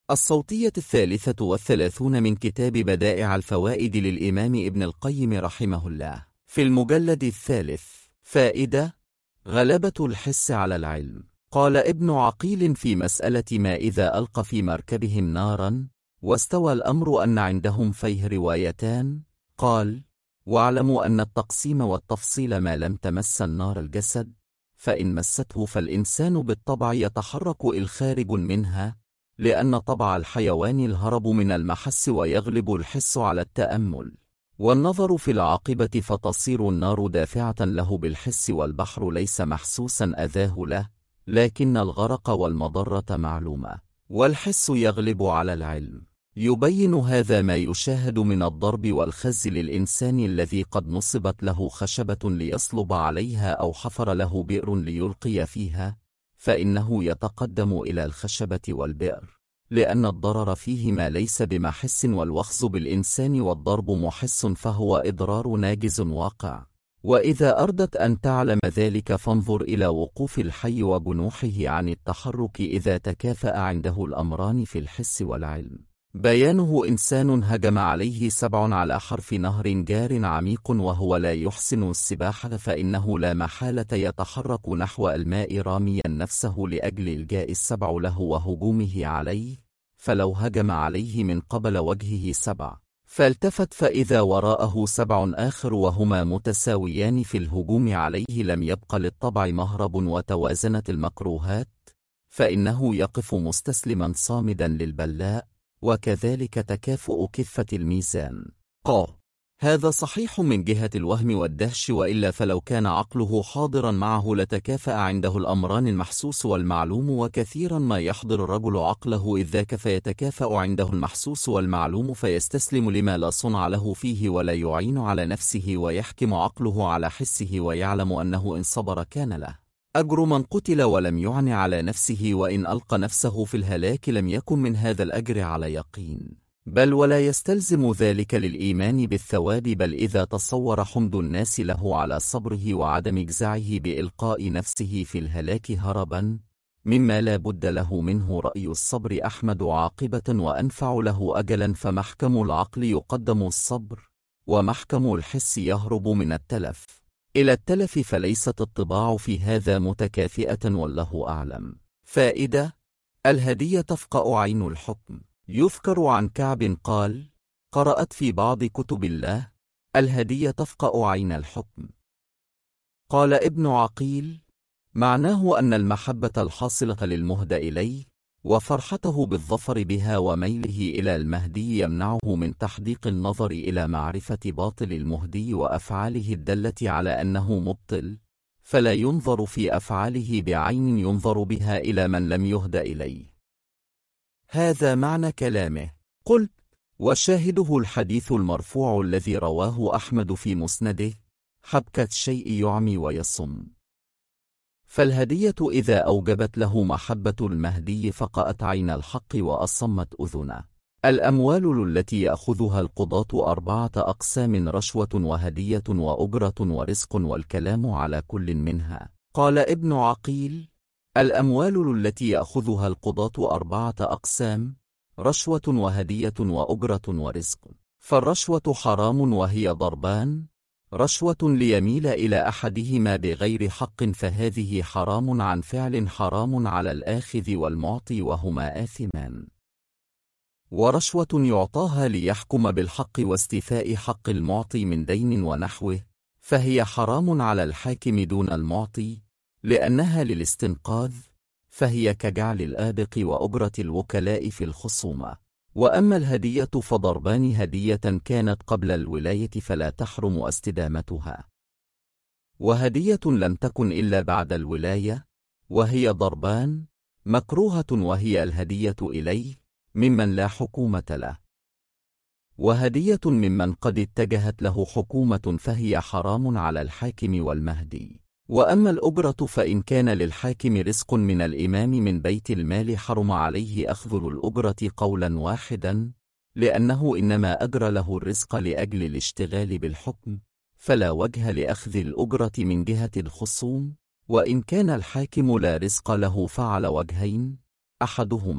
الصوتية 33 من كتاب بدائع الفوائد للإمام ابن القيم رحمه الله، في المجلد 3. فائدة: غلبة الحس على العلم. قال ابن عقيل في مسألة ما إذا ألقى في مركبهم نارا واستوى الأمر أن عندهم فيه روايتان. قال: واعلموا أن التقسيم والتفصيل ما لم تمس النار الجسد، فإن مسته فالإنسان بالطبع يتحرك الخارج منها، لأن طبع الحيوان الهرب من المحس ويغلب الحس على التأمل والنظر في العاقبة، فتصير النار دافعة له بالحس، والبحر ليس محسوسا أذاه له، لكن الغرق والمضرة معلومة، والحس يغلب على العلم. يبين هذا ما يشاهد من الضرب والخز للإنسان الذي قد نصبت له خشبة ليصلب عليها أو حفر له بئر ليلقي فيها، فإنه يتقدم إلى الخشبة والبئر، لأن الضرر فيهما ليس بمحس، والوخز بالإنسان والضرب محس، فهو إضرار ناجز واقع. وإذا أردت أن تعلم ذلك فانظر إلى وقوف الحي وجنوحه عن التحرك إذا تكافأ عنده الأمران في الحس والعلم. بيانه: إنسان هجم عليه 7 على حرف نهر جار عميق وهو لا يحسن السباحة، فإنه لا محالة يتحرك نحو الماء راميا نفسه لأجل الجاء 7 له وهجومه عليه، فلو هجم عليه من قبل وجهه 7 فالتفت فإذا وراءه 7 آخر وهما متساويان في الهجوم عليه، لم يبق للطبع مهرب وتوازنت المكروهات، فإنه يقف مستسلما صامدا للبلاء، وكذلك تكافؤ كفة الميزان. هذا صحيح من جهة الوهم والدهش، وإلا فلو كان عقله حاضرا معه لتكافأ عنده الأمران المحسوس والمعلوم، وكثيرا ما يحضر الرجل عقله إذ ذاك فيتكافأ عنده المحسوس والمعلوم، فيستسلم لما لا صنع له فيه ولا يعين على نفسه، ويحكم عقله على حسه، ويعلم أنه إن صبر كان له أجر من قتل ولم يعن على نفسه، وإن ألقى نفسه في الهلاك لم يكن من هذا الأجر على يقين، بل ولا يستلزم ذلك للإيمان بالثواب، بل إذا تصور حمد الناس له على صبره وعدم إجزاعه بإلقاء نفسه في الهلاك هربا مما لا بد له منه، رأي الصبر أحمد عاقبة وأنفع له أجلا، فمحكم العقل يقدم الصبر، ومحكم الحس يهرب من التلف إلى التلف، فليست الطباع في هذا متكافئة، والله أعلم. فائدة: الهدية تفقأ عين الحكم. يذكر عن كعب قال: قرأت في بعض كتب الله: الهدية تفقأ عين الحكم. قال ابن عقيل: معناه أن المحبة الحاصلة للمهدى إليه وفرحته بالظفر بها وميله إلى المهدي يمنعه من تحديق النظر إلى معرفة باطل المهدي وأفعاله الدالة على أنه مبطل، فلا ينظر في أفعاله بعين ينظر بها إلى من لم يهد إليه. هذا معنى كلامه. قلت: وشاهده الحديث المرفوع الذي رواه أحمد في مسنده: حبكة الشيء يعمي ويصم. فالهدية إذا أوجبت له محبة المهدي فقأت عين الحق وأصمت أذنه. الأموال التي يأخذها القضاة 4 أقسام: رشوة وهدية وأجرة ورزق، والكلام على كل منها. قال ابن عقيل: الأموال التي يأخذها القضاة 4 أقسام: رشوة وهدية وأجرة ورزق. فالرشوة حرام وهي ضربان: رشوة ليميل إلى أحدهما بغير حق، فهذه حرام عن فعل حرام على الآخذ والمعطي وهما آثمان. ورشوة يعطاها ليحكم بالحق واستيفاء حق المعطي من دين ونحوه، فهي حرام على الحاكم دون المعطي، لأنها للاستنقاذ، فهي كجعل الآبق وأجرة الوكلاء في الخصومة. وأما الهدية فضربان: هدية كانت قبل الولاية فلا تحرم استدامتها، وهدية لم تكن إلا بعد الولاية، وهي ضربان: مكروهة وهي الهدية إليه ممن لا حكومة له، وهدية ممن قد اتجهت له حكومة، فهي حرام على الحاكم والمهدي. وأما الأجرة فإن كان للحاكم رزق من الإمام من بيت المال حرم عليه أخذ الأجرة قولا واحدا، لأنه إنما أجرى له الرزق لأجل الاشتغال بالحكم، فلا وجه لأخذ الأجرة من جهة الخصوم. وإن كان الحاكم لا رزق له فعلى وجهين: أحدهما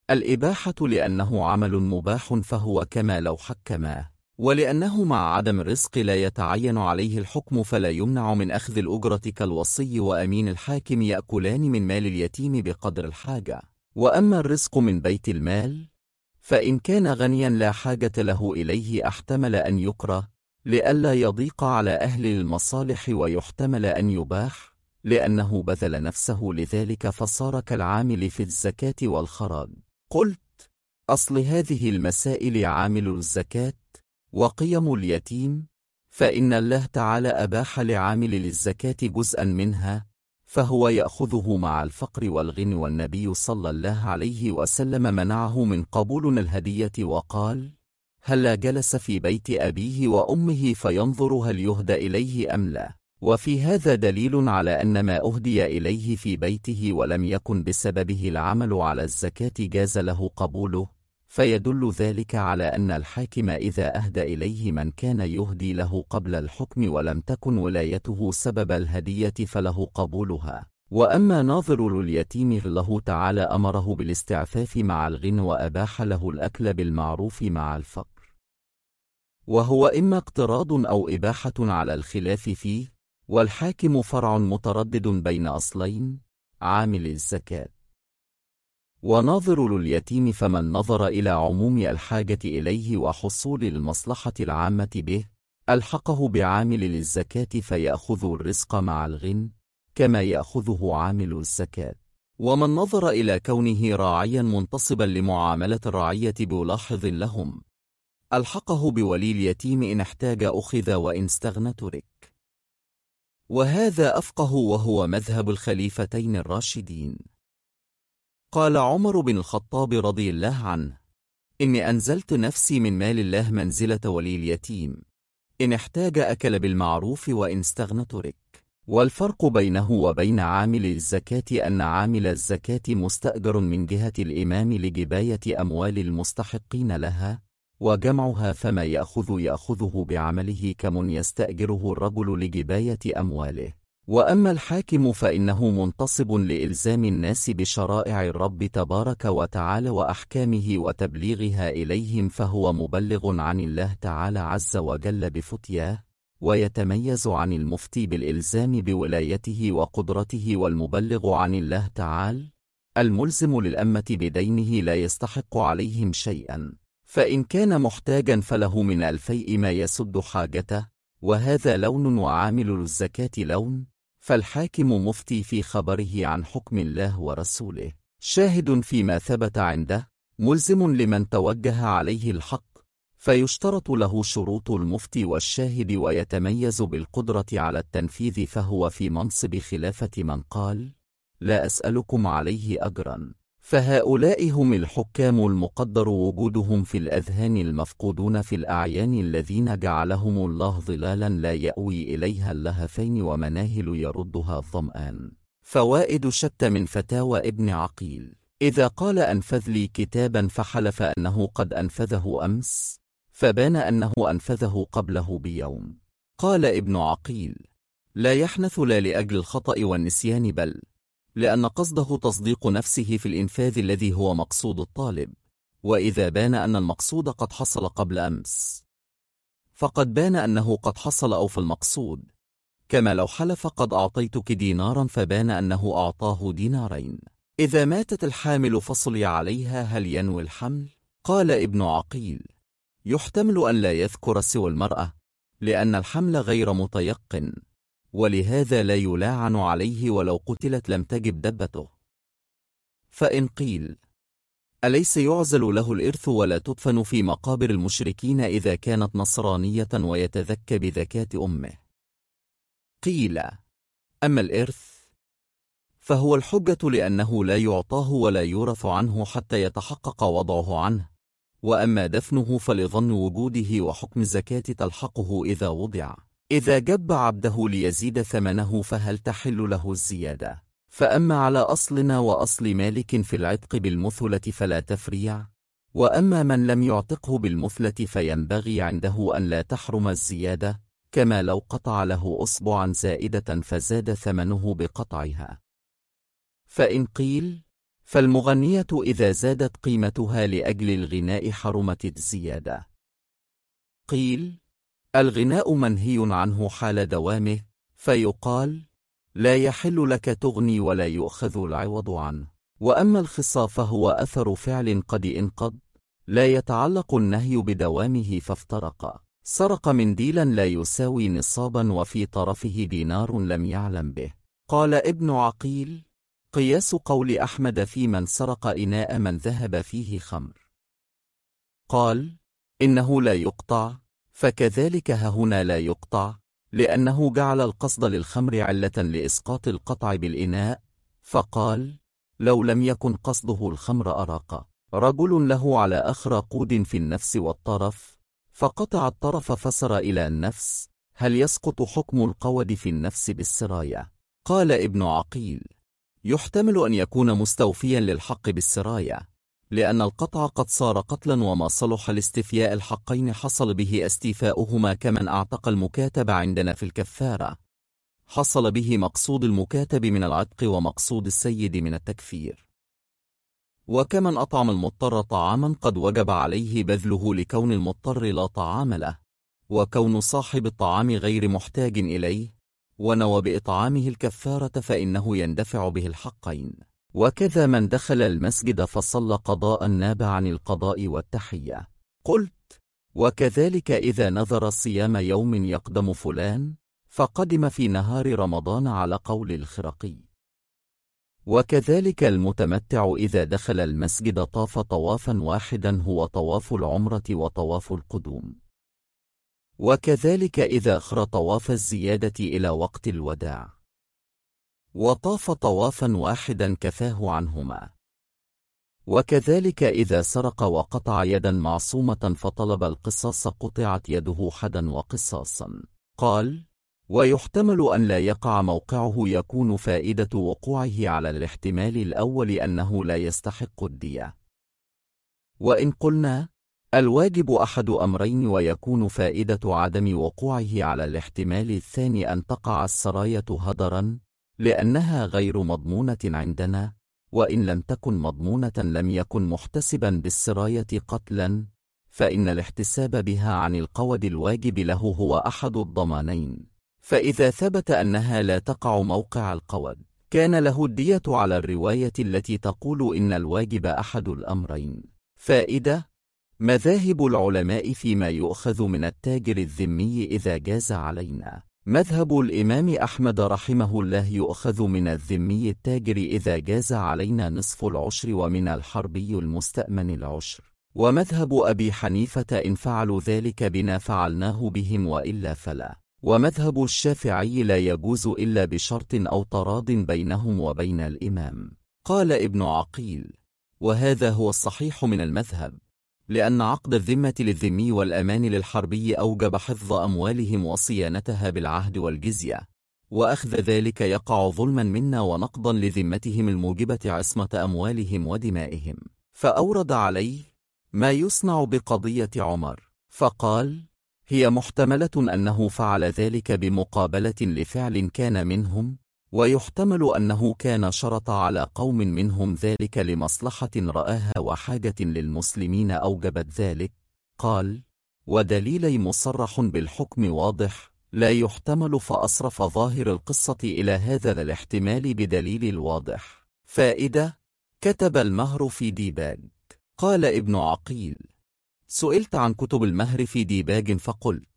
الإباحة لأنه عمل مباح فهو كما لو حكماه، ولأنه مع عدم الرزق لا يتعين عليه الحكم فلا يمنع من أخذ الأجرة كالوصي وأمين الحاكم يأكلان من مال اليتيم بقدر الحاجة. وأما الرزق من بيت المال فإن كان غنيا لا حاجة له إليه احتمل أن يكره لئلا يضيق على أهل المصالح، ويحتمل أن يباح لأنه بذل نفسه لذلك فصار كالعامل في الزكاة والخراج. قلت: أصل هذه المسائل عامل الزكاة وقيم اليتيم، فإن الله تعالى أباح لعامل للزكاة جزءا منها فهو يأخذه مع الفقر والغنى، والنبي صلى الله عليه وسلم منعه من قبول الهدية وقال: هلا جلس في بيت أبيه وأمه فينظر هل يهدى إليه أم لا. وفي هذا دليل على أن ما أهدي إليه في بيته ولم يكن بسببه العمل على الزكاة جاز له قبوله، فيدل ذلك على أن الحاكم إذا أهدى إليه من كان يهدي له قبل الحكم ولم تكن ولايته سبب الهدية فله قبولها. وأما ناظر اليتيم الله تعالى أمره بالاستعفاف مع الغنى وأباح له الأكل بالمعروف مع الفقر، وهو إما اقتراض أو إباحة على الخلاف فيه، والحاكم فرع متردد بين أصلين: عامل الزكاة وناظر اليتيم، فمن نظر إلى عموم الحاجة إليه وحصول المصلحة العامة به ألحقه بعامل للزكاة فيأخذ الرزق مع الغنى كما يأخذه عامل الزكاة. ومن نظر إلى كونه راعيا منتصبا لمعاملة الرعية بلاحظ لهم ألحقه بولي اليتيم، إن احتاج أخذ وإن استغنى ترك. وهذا أفقه وهو مذهب الخليفتين الراشدين. قال عمر بن الخطاب رضي الله عنه: إني أنزلت نفسي من مال الله منزلة ولي اليتيم، إن احتاج أكل بالمعروف وإن استغنى ترك. والفرق بينه وبين عامل الزكاة أن عامل الزكاة مستأجر من جهة الإمام لجباية أموال المستحقين لها وجمعها، فما يأخذه بعمله كمن يستأجره الرجل لجباية أمواله. وأما الحاكم فإنه منتصب لإلزام الناس بشرائع الرب تبارك وتعالى وأحكامه وتبليغها إليهم، فهو مبلغ عن الله تعالى عز وجل بفتياه، ويتميز عن المفتي بالإلزام بولايته وقدرته، والمبلغ عن الله تعالى الملزم للأمة بدينه لا يستحق عليهم شيئا، فإن كان محتاجا فله من الفيء ما يسد حاجته، وهذا لون وعامل الزكاة لون. فالحاكم مفتي في خبره عن حكم الله ورسوله، شاهد فيما ثبت عنده، ملزم لمن توجه عليه الحق، فيشترط له شروط المفتي والشاهد، ويتميز بالقدرة على التنفيذ، فهو في منصب خلافة من قال: لا أسألكم عليه أجرا. فهؤلاء هم الحكام المقدر وجودهم في الأذهان، المفقودون في الأعيان، الذين جعلهم الله ظلالا لا يأوي إليها اللهفين ومناهل يردها الظمآن. فوائد شتى من فتاوى ابن عقيل: إذا قال أنفذ لي كتابا فحلف أنه قد أنفذه أمس، فبان أنه أنفذه قبله بيوم. قال ابن عقيل: لا يحنث لا لأجل الخطأ والنسيان، بل لأن قصده تصديق نفسه في الإنفاذ الذي هو مقصود الطالب. وإذا بان أن المقصود قد حصل قبل أمس فقد بان أنه قد حصل أو في المقصود، كما لو حلف قد أعطيتك دينارا فبان أنه أعطاه دينارين. إذا ماتت الحامل فصلي عليها، هل ينوي الحمل؟ قال ابن عقيل: يحتمل أن لا يذكر سوى المرأة، لأن الحمل غير متيقن، ولهذا لا يلاعن عليه ولو قتلت لم تجب دبته. فإن قيل: أليس يعزل له الإرث ولا تدفن في مقابر المشركين إذا كانت نصرانية ويتذكى بذكاة أمه؟ قيل: أما الإرث فهو الحجة، لأنه لا يعطاه ولا يورث عنه حتى يتحقق وضعه عنه، وأما دفنه فلظن وجوده وحكم الزكاة تلحقه إذا وضع. إذا جب عبده ليزيد ثمنه فهل تحل له الزيادة؟ فأما على أصلنا وأصل مالك في العتق بالمثلة فلا تفريع، وأما من لم يعتقه بالمثلة فينبغي عنده أن لا تحرم الزيادة، كما لو قطع له أصبعا زائدة فزاد ثمنه بقطعها. فإن قيل: فالمغنية إذا زادت قيمتها لأجل الغناء حرمت الزيادة. قيل: الغناء منهي عنه حال دوامه، فيقال: لا يحل لك تغني ولا يؤخذ العوض عنه. وأما الخصاء فهو أثر فعل قد انقض، لا يتعلق النهي بدوامه فافترق. سرق منديلا لا يساوي نصابا وفي طرفه دينار لم يعلم به. قال ابن عقيل: قياس قول أحمد في من سرق إناء من ذهب فيه خمر. قال: إنه لا يقطع، فكذلك هنا لا يقطع، لأنه جعل القصد للخمر علة لإسقاط القطع بالإناء، فقال: لو لم يكن قصده الخمر أراق رجل له على أخر قود في النفس والطرف، فقطع الطرف فسر إلى النفس، هل يسقط حكم القود في النفس بالسراية؟ قال ابن عقيل: يحتمل أن يكون مستوفيا للحق بالسراية، لأن القطع قد صار قتلا، وما صلح لاستفياء الحقين حصل به استيفاؤهما، كمن أعتق المكاتب عندنا في الكفارة حصل به مقصود المكاتب من العتق ومقصود السيد من التكفير. وكمن أطعم المضطر طعاما قد وجب عليه بذله لكون المضطر لا طعام له، وكون صاحب الطعام غير محتاج إليه، ونوى بإطعامه الكفارة فإنه يندفع به الحقين. وكذا من دخل المسجد فصلى قضاء ناب عن القضاء والتحية. قلت: وكذلك إذا نذر صيام يوم يقدم فلان فقدم في نهار رمضان على قول الخرقي. وكذلك المتمتع إذا دخل المسجد طاف طوافا واحدا هو طواف العمرة وطواف القدوم. وكذلك إذا أخر طواف الزيادة إلى وقت الوداع وطاف طوافا واحدا كفاه عنهما. وكذلك إذا سرق وقطع يدا معصومة فطلب القصاص قطعت يده حدا وقصاصا. قال: ويحتمل أن لا يقع موقعه يكون فائدة وقوعه على الاحتمال الأول أنه لا يستحق الدية. وإن قلنا الواجب أحد أمرين ويكون فائدة عدم وقوعه على الاحتمال الثاني أن تقع السراية هدرا، لأنها غير مضمونة عندنا، وإن لم تكن مضمونة لم يكن محتسبا بالسراية قتلا، فإن الاحتساب بها عن القود الواجب له هو أحد الضمانين. فإذا ثبت أنها لا تقع موقع القود كان له الدية على الرواية التي تقول إن الواجب أحد الأمرين. فائدة: مذاهب العلماء فيما يؤخذ من التاجر الذمي إذا جاز علينا. مذهب الإمام أحمد رحمه الله: يؤخذ من الذمي التاجر إذا جاز علينا نصف العشر، ومن الحربي المستأمن العشر. ومذهب أبي حنيفة: إن فعلوا ذلك بنا فعلناه بهم وإلا فلا. ومذهب الشافعي: لا يجوز إلا بشرط أو تراض بينهم وبين الإمام. قال ابن عقيل: وهذا هو الصحيح من المذهب، لأن عقد الذمة للذمي والأمان للحربي أوجب حفظ أموالهم وصيانتها بالعهد والجزية، وأخذ ذلك يقع ظلما منا ونقضا لذمتهم الموجبة عصمة أموالهم ودمائهم. فأورد عليه ما يصنع بقضية عمر، فقال: هي محتملة أنه فعل ذلك بمقابلة لفعل كان منهم، ويحتمل أنه كان شرط على قوم منهم ذلك لمصلحة رآها وحاجة للمسلمين أوجبت ذلك. قال: ودليلي مصرح بالحكم واضح لا يحتمل، فأصرف ظاهر القصة إلى هذا الاحتمال بدليل الواضح. فائدة: كتب المهر في ديباج. قال ابن عقيل: سئلت عن كتب المهر في ديباج فقلت: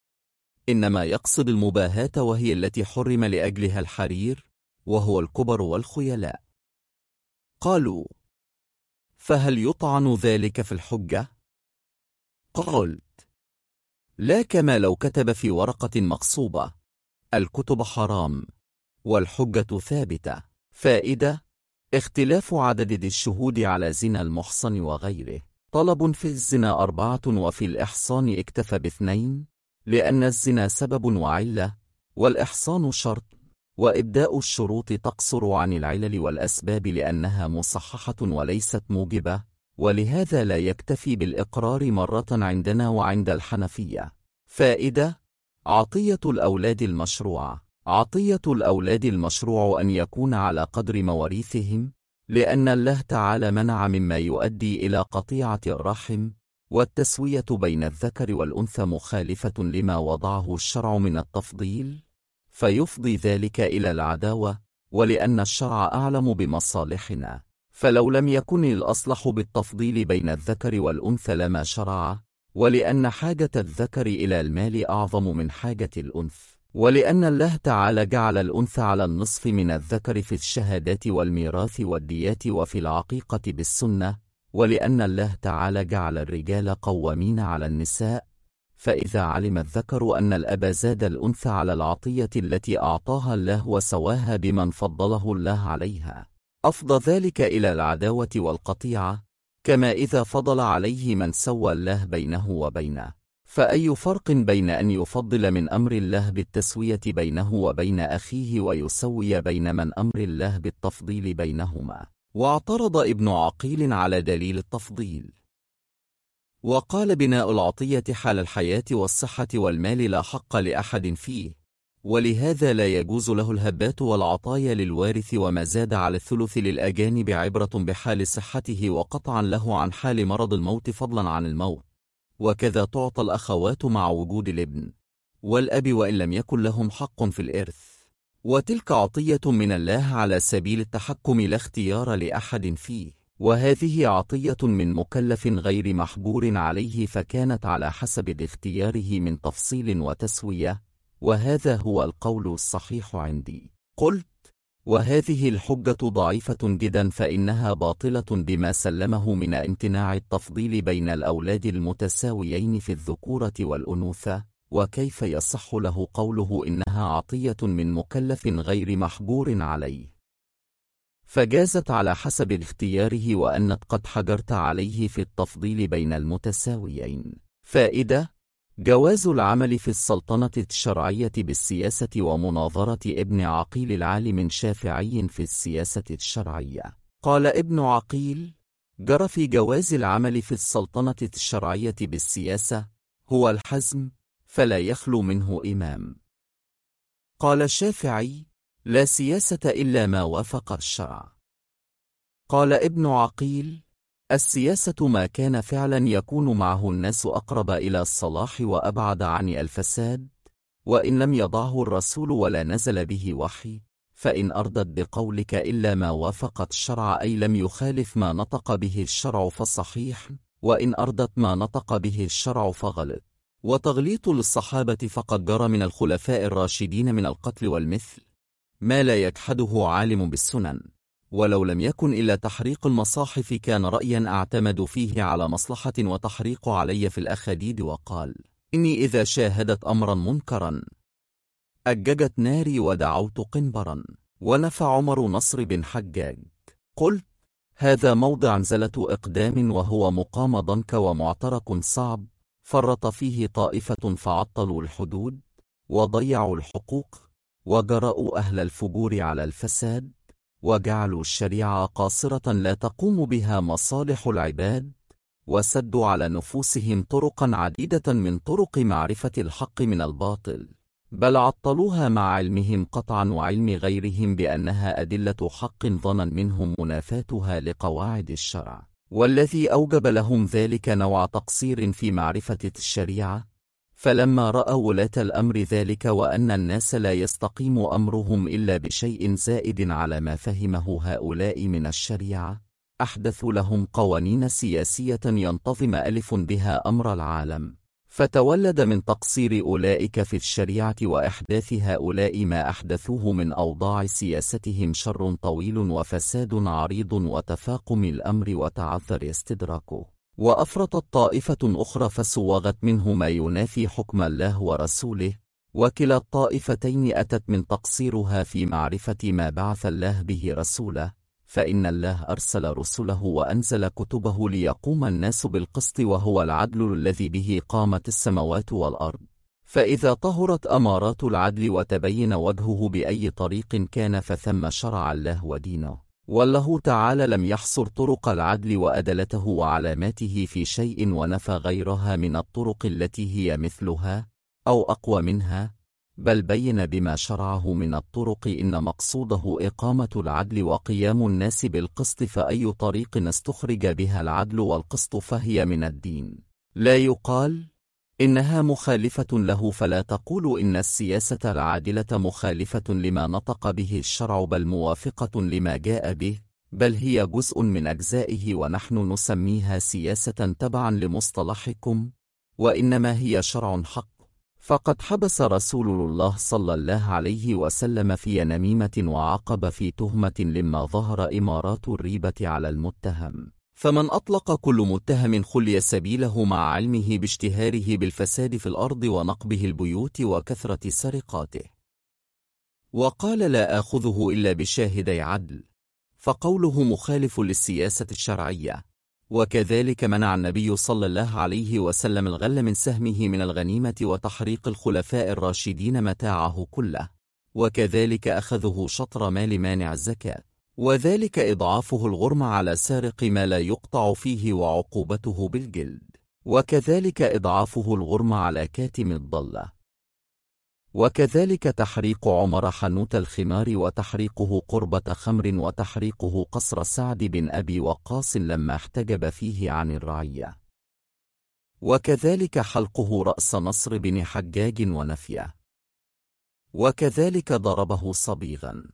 إنما يقصد المباهاة، وهي التي حرم لأجلها الحرير، وهو الكبر والخيلاء. قالوا: فهل يطعن ذلك في الحجة؟ قلت: لا، كما لو كتب في ورقة مقصوبة: الكتب حرام والحجة ثابتة. فائدة: اختلاف عدد الشهود على زنا المحصن وغيره. طلب: في الزنا 4 وفي الإحصان اكتفى ب2، لأن الزنا سبب وعلة، والإحصان شرط، وإبداء الشروط تقصر عن العلل والأسباب لأنها مصححة وليست موجبة، ولهذا لا يكتفي بالإقرار مرة عندنا وعند الحنفية. فائدة: عطية الأولاد المشروع. عطية الأولاد المشروع أن يكون على قدر مواريثهم، لأن الله تعالى منع مما يؤدي إلى قطيعة الرحم، والتسوية بين الذكر والأنثى مخالفة لما وضعه الشرع من التفضيل، فيفضي ذلك إلى العداوة، ولأن الشرع أعلم بمصالحنا، فلو لم يكن الأصلح بالتفضيل بين الذكر والأنثى لما شرع، ولأن حاجة الذكر إلى المال أعظم من حاجة الأنثى، ولأن الله تعالى جعل الأنثى على النصف من الذكر في الشهادات والميراث والديات وفي العقيقة بالسنة، ولأن الله تعالى جعل الرجال قوامين على النساء، فإذا علم الذكر أن الأب زاد الأنثى على العطية التي أعطاها الله وسواها بمن فضله الله عليها، أفضى ذلك إلى العداوة والقطيعة، كما إذا فضل عليه من سوى الله بينه وبينه. فأي فرق بين أن يفضل من أمر الله بالتسوية بينه وبين أخيه ويسوي بين من أمر الله بالتفضيل بينهما؟ واعترض ابن عقيل على دليل التفضيل، وقال: بناء العطية حال الحياة والصحة والمال لا حق لأحد فيه، ولهذا لا يجوز له الهبات والعطايا للوارث، وما زاد على الثلث للأجانب عبرة بحال صحته وقطعا له عن حال مرض الموت فضلا عن الموت، وكذا تعطى الأخوات مع وجود الابن والأب وإن لم يكن لهم حق في الإرث، وتلك عطية من الله على سبيل التحكم لا اختيار لأحد فيه، وهذه عطية من مكلف غير محجور عليه، فكانت على حسب اختياره من تفصيل وتسوية، وهذا هو القول الصحيح عندي. قلت: وهذه الحجة ضعيفة جدا، فإنها باطلة بما سلمه من امتناع التفضيل بين الأولاد المتساويين في الذكورة والأنوثة، وكيف يصح له قوله إنها عطية من مكلف غير محجور عليه، فجازت على حسب اختياره، وأنك قد حجرت عليه في التفضيل بين المتساويين. فائدة: جواز العمل في السلطنة الشرعية بالسياسة، ومناظرة ابن عقيل العالم شافعي في السياسة الشرعية. قال ابن عقيل: جرى في جواز العمل في السلطنة الشرعية بالسياسة هو الحزم، فلا يخلو منه إمام. قال الشافعي: لا سياسة إلا ما وافق الشرع. قال ابن عقيل: السياسة ما كان فعلا يكون معه الناس أقرب إلى الصلاح وأبعد عن الفساد، وإن لم يضعه الرسول ولا نزل به وحي، فإن أردت بقولك إلا ما وافقت الشرع أي لم يخالف ما نطق به الشرع فصحيح، وإن أردت ما نطق به الشرع فغلط. وتغليط للصحابة فقد جرى من الخلفاء الراشدين من القتل والمثل ما لا يجحده عالم بالسنن، ولو لم يكن إلا تحريق المصاحف كان رأيا أعتمد فيه على مصلحة، وتحريق علي في الأخديد. وقال: إني إذا شاهدت أمرا منكرا أججت ناري ودعوت قنبرا. ونفى عمر نصر بن حجاج. قلت: هذا موضع زلة إقدام، وهو مقام ضنك ومعترك صعب، فرط فيه طائفة فعطلوا الحدود وضيعوا الحقوق، وجرأوا أهل الفجور على الفساد، وجعلوا الشريعة قاصرة لا تقوم بها مصالح العباد، وسدوا على نفوسهم طرقا عديدة من طرق معرفة الحق من الباطل، بل عطلوها مع علمهم قطعا وعلم غيرهم بأنها أدلة حق ظنا منهم منافاتها لقواعد الشرع، والذي أوجب لهم ذلك نوع تقصير في معرفة الشريعة. فلما رأى ولاة الأمر ذلك، وأن الناس لا يستقيم أمرهم إلا بشيء زائد على ما فهمه هؤلاء من الشريعة، أحدثوا لهم قوانين سياسية ينتظم ألف بها أمر العالم، فتولد من تقصير أولئك في الشريعة وإحداث هؤلاء ما أحدثوه من أوضاع سياستهم شر طويل وفساد عريض وتفاقم الأمر وتعذر استدراكه، وأفرطت طائفة أخرى فسوغت منه ما ينافي حكم الله ورسوله، وكلا الطائفتين أتت من تقصيرها في معرفة ما بعث الله به رسوله، فإن الله أرسل رسله وأنزل كتبه ليقوم الناس بالقسط، وهو العدل الذي به قامت السماوات والأرض. فإذا طهرت أمارات العدل وتبين وجهه بأي طريق كان، فثم شرع الله ودينه، والله تعالى لم يحصر طرق العدل وأدلته وعلاماته في شيء، ونفى غيرها من الطرق التي هي مثلها أو أقوى منها، بل بين بما شرعه من الطرق إن مقصوده إقامة العدل وقيام الناس بالقسط، فأي طريق استخرج بها العدل والقسط فهي من الدين. لا يقال إنها مخالفة له، فلا تقول إن السياسة العادلة مخالفة لما نطق به الشرع، بل موافقة لما جاء به، بل هي جزء من أجزائه، ونحن نسميها سياسة تبعا لمصطلحكم، وإنما هي شرع حق. فقد حبس رسول الله صلى الله عليه وسلم في نميمة وعاقب في تهمة لما ظهر إمارات الريبة على المتهم، فمن أطلق كل متهم خلي سبيله مع علمه باشتهاره بالفساد في الأرض ونقبه البيوت وكثرة سرقاته. وقال لا آخذه إلا بشاهدي عدل، فقوله مخالف للسياسة الشرعية. وكذلك منع النبي صلى الله عليه وسلم الغل من سهمه من الغنيمة وتحريق الخلفاء الراشدين متاعه كله، وكذلك أخذه شطر مال مانع الزكاة، وذلك إضعافه الغرم على سارق ما لا يقطع فيه وعقوبته بالجلد، وكذلك إضعافه الغرم على كاتم الضلة، وكذلك تحريق عمر حنوت الخمار وتحريقه قربة خمر وتحريقه قصر سعد بن أبي وقاص لما احتجب فيه عن الرعية، وكذلك حلقه رأس نصر بن حجاج ونفيه، وكذلك ضربه صبيغا،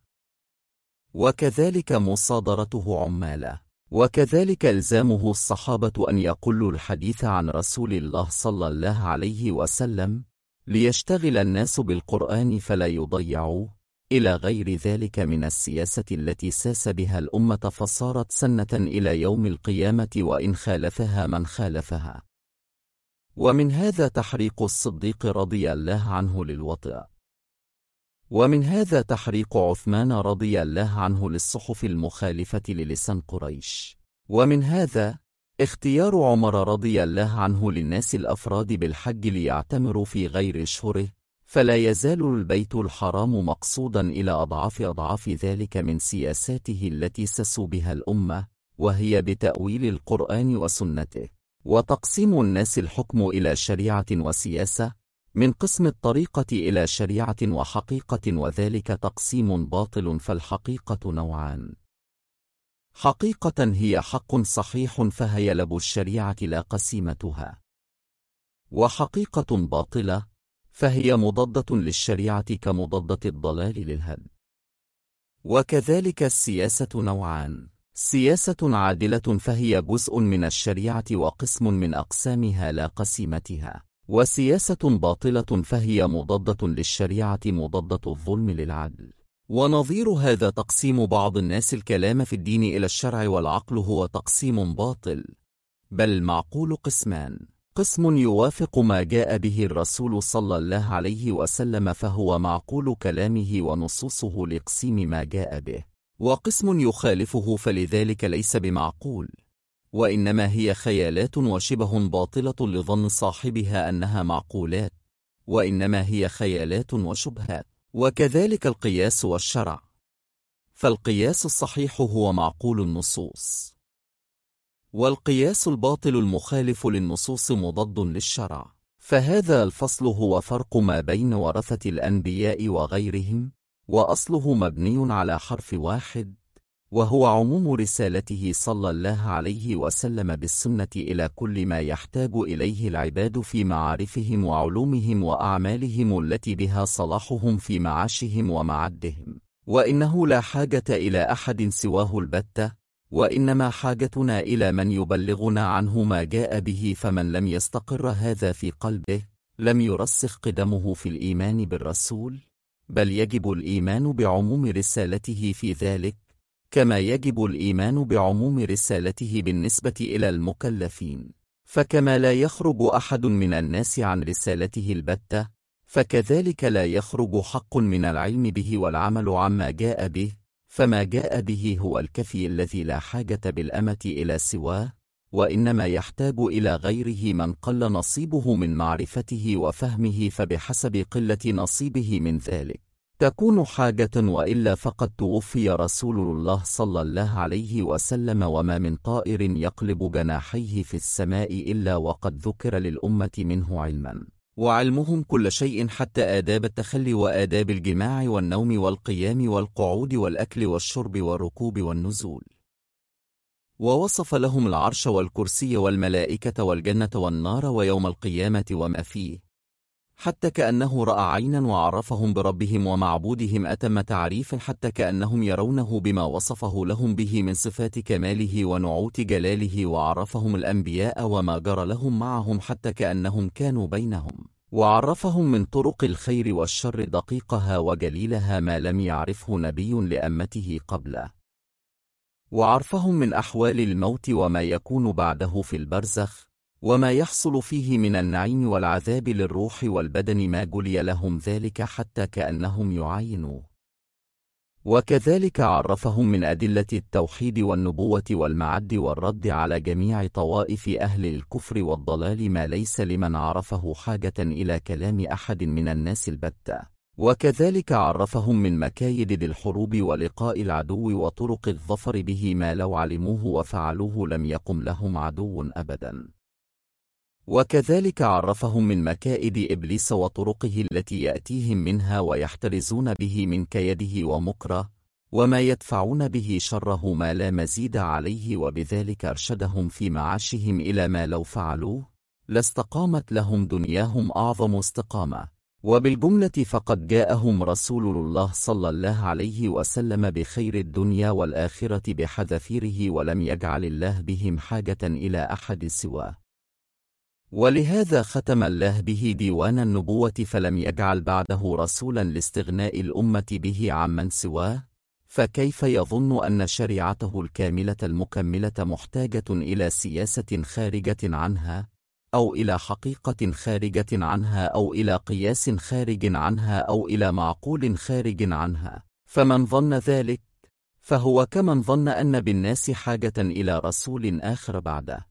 وكذلك مصادرته عماله، وكذلك إلزامه الصحابة أن يقلوا الحديث عن رسول الله صلى الله عليه وسلم ليشتغل الناس بالقرآن فلا يضيعوه، إلى غير ذلك من السياسة التي ساس بها الأمة فصارت سنة إلى يوم القيامة وإن خالفها من خالفها. ومن هذا تحريق الصديق رضي الله عنه للوطأ، ومن هذا تحريق عثمان رضي الله عنه للصحف المخالفة للسان قريش، ومن هذا اختيار عمر رضي الله عنه للناس الأفراد بالحج ليعتمروا في غير شهره، فلا يزال البيت الحرام مقصودا إلى أضعاف ذلك من سياساته التي سسوا بها الأمة، وهي بتأويل القرآن وسنته، وتقسيم الناس الحكم إلى شريعة وسياسة، من قسم الطريقة إلى شريعة وحقيقة، وذلك تقسيم باطل، فالحقيقة نوعان: حقيقة هي حق صحيح فهي لب الشريعة لا قسيمتها، وحقيقة باطلة فهي مضادة للشريعة كمضادة الضلال للهدى. وكذلك السياسة نوعان: سياسة عادلة فهي جزء من الشريعة وقسم من أقسامها لا قسيمتها، وسياسة باطلة فهي مضادة للشريعة مضادة الظلم للعدل. ونظير هذا تقسيم بعض الناس الكلام في الدين إلى الشرع والعقل هو تقسيم باطل، بل المعقول قسمان: قسم يوافق ما جاء به الرسول صلى الله عليه وسلم فهو معقول كلامه ونصوصه لقسيم ما جاء به، وقسم يخالفه فلذلك ليس بمعقول، وإنما هي خيالات وشبه باطلة لظن صاحبها أنها معقولات، وإنما هي خيالات وشبهات. وكذلك القياس والشرع، فالقياس الصحيح هو معقول النصوص، والقياس الباطل المخالف للنصوص مضاد للشرع. فهذا الفصل هو فرق ما بين ورثة الأنبياء وغيرهم، وأصله مبني على حرف واحد، وهو عموم رسالته صلى الله عليه وسلم بالسنة إلى كل ما يحتاج إليه العباد في معارفهم وعلومهم وأعمالهم التي بها صلاحهم في معاشهم ومعدهم، وإنه لا حاجة إلى أحد سواه البتة، وإنما حاجتنا إلى من يبلغنا عنه ما جاء به، فمن لم يستقر هذا في قلبه لم يرسخ قدمه في الإيمان بالرسول، بل يجب الإيمان بعموم رسالته في ذلك، كما يجب الإيمان بعموم رسالته بالنسبة إلى المكلفين. فكما لا يخرج أحد من الناس عن رسالته البتة، فكذلك لا يخرج حق من العلم به والعمل عما جاء به، فما جاء به هو الكفي الذي لا حاجة بالأمة إلى سواه، وإنما يحتاج إلى غيره من قل نصيبه من معرفته وفهمه، فبحسب قلة نصيبه من ذلك تكون حاجة، وإلا فقد توفي رسول الله صلى الله عليه وسلم، وما من طائر يقلب جناحيه في السماء إلا وقد ذكر للأمة منه علما، وعلمهم كل شيء حتى آداب التخلي وآداب الجماع والنوم والقيام والقعود والأكل والشرب والركوب والنزول. ووصف لهم العرش والكرسي والملائكة والجنة والنار ويوم القيامة وما فيه، حتى كأنه رأى عينا، وعرفهم بربهم ومعبودهم أتم تعريف، حتى كأنهم يرونه بما وصفه لهم به من صفات كماله ونعوت جلاله، وعرفهم الأنبياء وما جرى لهم معهم حتى كأنهم كانوا بينهم، وعرفهم من طرق الخير والشر دقيقها وجليلها ما لم يعرفه نبي لأمته قبله، وعرفهم من أحوال الموت وما يكون بعده في البرزخ، وما يحصل فيه من النعيم والعذاب للروح والبدن، ما جلي لهم ذلك حتى كأنهم يعاينوه. وكذلك عرفهم من أدلة التوحيد والنبوة والمعد والرد على جميع طوائف أهل الكفر والضلال ما ليس لمن عرفه حاجة إلى كلام أحد من الناس البتة. وكذلك عرفهم من مكايد ذي الحروب ولقاء العدو وطرق الظفر به ما لو علموه وفعلوه لم يقم لهم عدو أبدا. وكذلك عرفهم من مكائد إبليس وطرقه التي يأتيهم منها ويحترزون به من كيده ومكره، وما يدفعون به شره ما لا مزيد عليه، وبذلك أرشدهم في معاشهم إلى ما لو فعلوه لاستقامت لهم دنياهم أعظم استقامة. وبالجملة فقد جاءهم رسول الله صلى الله عليه وسلم بخير الدنيا والآخرة بحذافيره، ولم يجعل الله بهم حاجة إلى أحد سواه. ولهذا ختم الله به ديوان النبوة، فلم يجعل بعده رسولا لاستغناء الأمة به عمن سواه، فكيف يظن أن شريعته الكاملة المكملة محتاجة إلى سياسة خارجة عنها، أو إلى حقيقة خارجة عنها، أو إلى قياس خارج عنها، أو إلى معقول خارج عنها؟ فمن ظن ذلك فهو كمن ظن أن بالناس حاجة إلى رسول آخر بعده.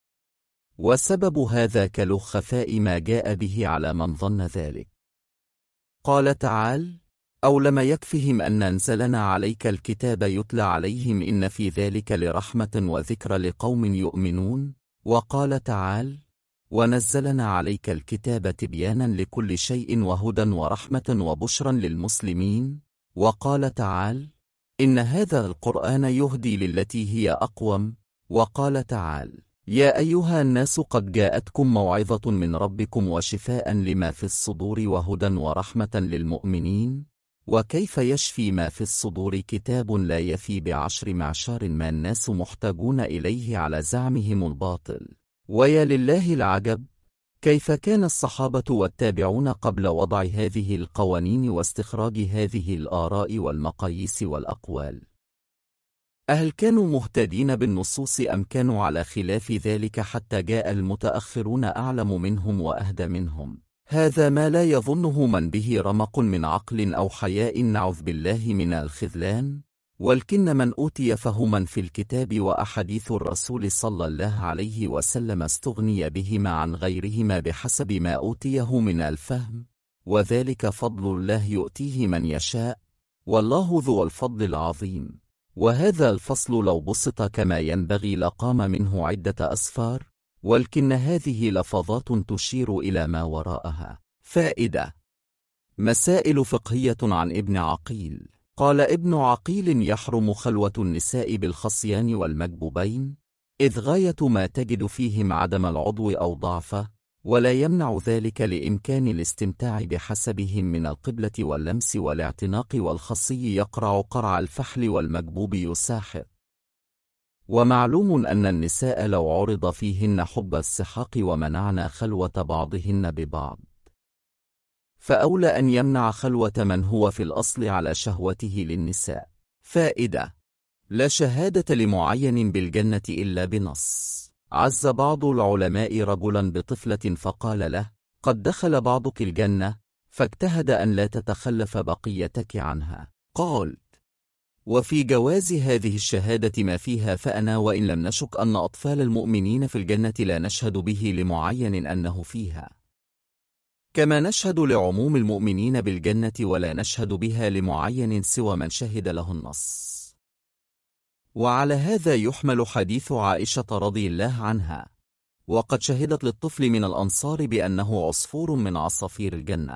وسبب هذا كله خفاء ما جاء به على من ظن ذلك. قال تعالى: أولم يكفهم أن أنزلنا عليك الكتاب يتلى عليهم إن في ذلك لرحمة وذكر لقوم يؤمنون. وقال تعالى: ونزلنا عليك الكتاب تبيانا لكل شيء وهدى ورحمة وبشرا للمسلمين. وقال تعالى: إن هذا القرآن يهدي للتي هي أقوم. وقال تعالى: يا أيها الناس قد جاءتكم موعظة من ربكم وشفاء لما في الصدور وهدى ورحمة للمؤمنين. وكيف يشفي ما في الصدور كتاب لا يفي بعشر معشار ما الناس محتاجون إليه على زعمهم الباطل. ويا لله العجب كيف كان الصحابة والتابعون قبل وضع هذه القوانين واستخراج هذه الآراء والمقاييس والأقوال. أهل كانوا مهتدين بالنصوص أم كانوا على خلاف ذلك حتى جاء المتأخرون أعلم منهم وأهدى منهم؟ هذا ما لا يظنه من به رمق من عقل أو حياء، نعوذ بالله من الخذلان. ولكن من أوتي فهما في الكتاب وأحاديث الرسول صلى الله عليه وسلم استغني بهما عن غيرهما بحسب ما أوتيه من الفهم، وذلك فضل الله يؤتيه من يشاء، والله ذو الفضل العظيم. وهذا الفصل لو بسط كما ينبغي لقام منه عدة أسفار، ولكن هذه لفظات تشير إلى ما وراءها. فائدة: مسائل فقهية عن ابن عقيل. قال ابن عقيل: يحرم خلوة النساء بالخصيان والمكبوبين، إذ غاية ما تجد فيهم عدم العضو أو ضعفه، ولا يمنع ذلك لإمكان الاستمتاع بحسبهم من القبلة واللمس والاعتناق، والخصي يقرع قرع الفحل والمكبوب يساحق. ومعلوم أن النساء لو عرض فيهن حب السحاق ومنعنا خلوة بعضهن ببعض، فأولى أن يمنع خلوة من هو في الأصل على شهوته للنساء. فائدة: لا شهادة لمعين بالجنة إلا بنص. عز بعض العلماء رجلا بطفلة فقال له: قد دخل بعضك الجنة، فاجتهد أن لا تتخلف بقيتك عنها. قال: وفي جواز هذه الشهادة ما فيها، فأنا وإن لم نشك أن أطفال المؤمنين في الجنة لا نشهد به لمعين أنه فيها، كما نشهد لعموم المؤمنين بالجنة ولا نشهد بها لمعين سوى من شهد له النص. وعلى هذا يحمل حديث عائشة رضي الله عنها: وقد شهدت للطفل من الأنصار بأنه عصفور من عصافير الجنة.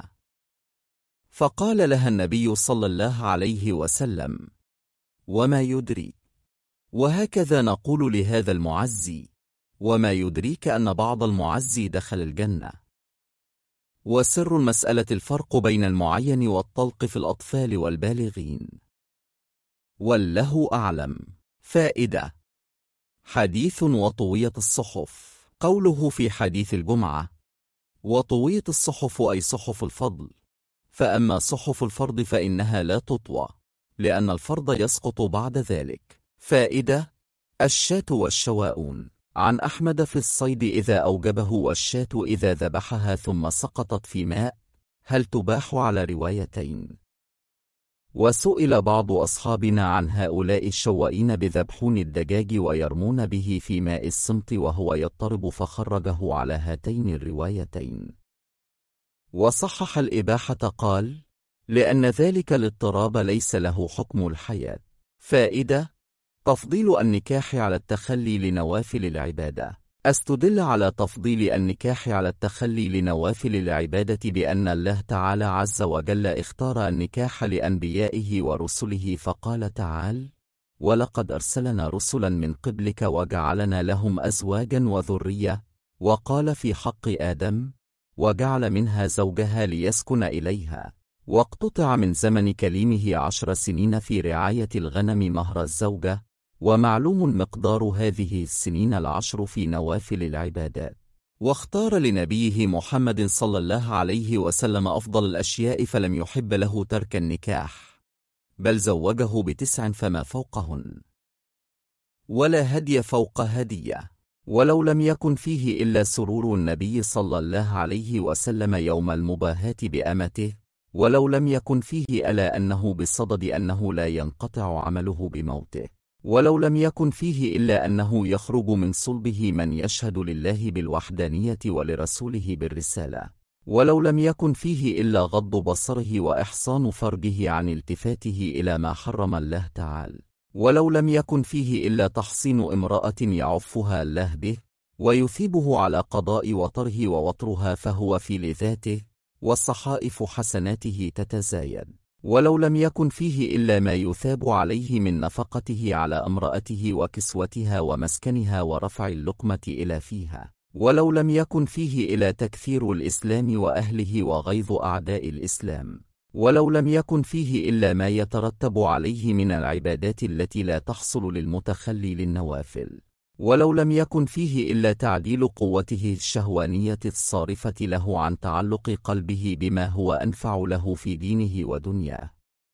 فقال لها النبي صلى الله عليه وسلم: وما يدري؟ وهكذا نقول لهذا المعزي: وما يدريك أن بعض المعزي دخل الجنة؟ وسر المسألة الفرق بين المعين والطلق في الأطفال والبالغين. والله أعلم. فائدة: حديث وطوية الصحف. قوله في حديث الجمعة: وطوية الصحف أي صحف الفضل، فأما صحف الفرض فإنها لا تطوى، لأن الفرض يسقط بعد ذلك. فائدة: الشاة والشواؤون. عن أحمد في الصيد إذا أوجبه والشاة إذا ذبحها ثم سقطت في ماء، هل تباح على روايتين؟ وسئل بعض أصحابنا عن هؤلاء الشوائين بذبحون الدجاج ويرمون به في ماء الصمت وهو يضطرب، فخرجه على هاتين الروايتين. وصحح الإباحة، قال: لأن ذلك الاضطراب ليس له حكم الحياة. فائدة: تفضيل النكاح على التخلي لنوافل العبادة. استدل على تفضيل النكاح على التخلي لنوافل العبادة بأن الله تعالى عز وجل اختار النكاح لأنبيائه ورسله، فقال تعالى: ولقد أرسلنا رسلا من قبلك وجعلنا لهم أزواجا وذرية. وقال في حق آدم: وجعل منها زوجها ليسكن إليها. واقتطع من زمن كليمه 10 سنين في رعاية الغنم مهر الزوجة، ومعلوم مقدار هذه السنين 10 في نوافل العبادات. واختار لنبيه محمد صلى الله عليه وسلم أفضل الأشياء، فلم يحب له ترك النكاح، بل زوجه ب9 فما فوقهن، ولا هدي فوق هدية. ولو لم يكن فيه إلا سرور النبي صلى الله عليه وسلم يوم المباهاة بأمته، ولو لم يكن فيه ألا أنه بصدد أنه لا ينقطع عمله بموته، ولو لم يكن فيه إلا أنه يخرج من صلبه من يشهد لله بالوحدانية ولرسوله بالرسالة، ولو لم يكن فيه إلا غض بصره وإحصان فرجه عن التفاته إلى ما حرم الله تعالى، ولو لم يكن فيه إلا تحصين امرأة يعفها الله به ويثيبه على قضاء وطره ووطرها، فهو في لذاته، والصحائف حسناته تتزايد، ولو لم يكن فيه إلا ما يثاب عليه من نفقته على امرأته وكسوتها ومسكنها ورفع اللقمة إلى فيها، ولو لم يكن فيه إلا تكثير الإسلام وأهله وغيظ أعداء الإسلام، ولو لم يكن فيه إلا ما يترتب عليه من العبادات التي لا تحصل للمتخلي للنوافل، ولو لم يكن فيه إلا تعديل قوته الشهوانية الصارفة له عن تعلق قلبه بما هو أنفع له في دينه ودنياه.